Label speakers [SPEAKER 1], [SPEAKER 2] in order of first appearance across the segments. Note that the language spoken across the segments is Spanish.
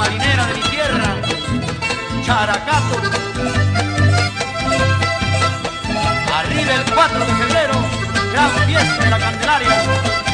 [SPEAKER 1] marinera de mi tierra, Characato. Arriba el 4 de febrero, gran fiesta de la Candelaria.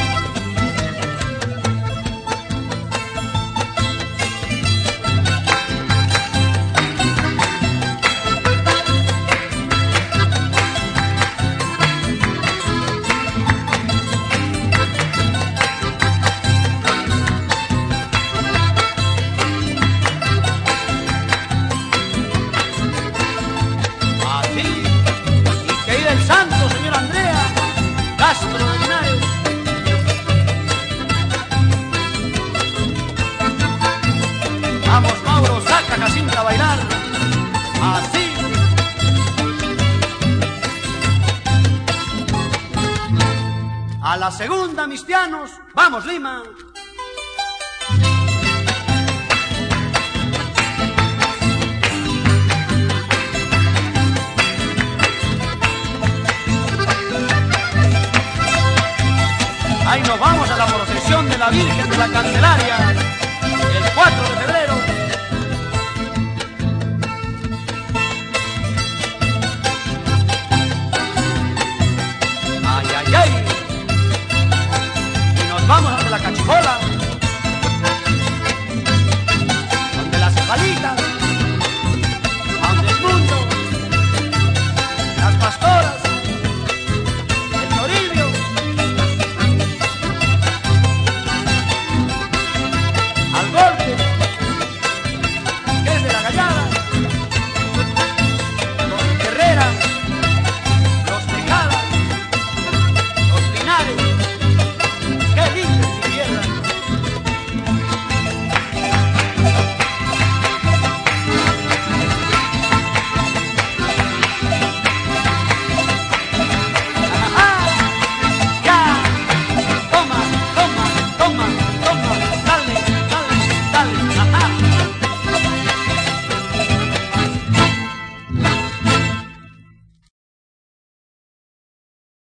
[SPEAKER 1] Vamos, Mauro, saca a Jacinta a bailar. Así. A la segunda, mis pianos. Vamos, Lima. Ahí nos vamos a la procesión de la Virgen de la Candelaria, el 4 de febrero.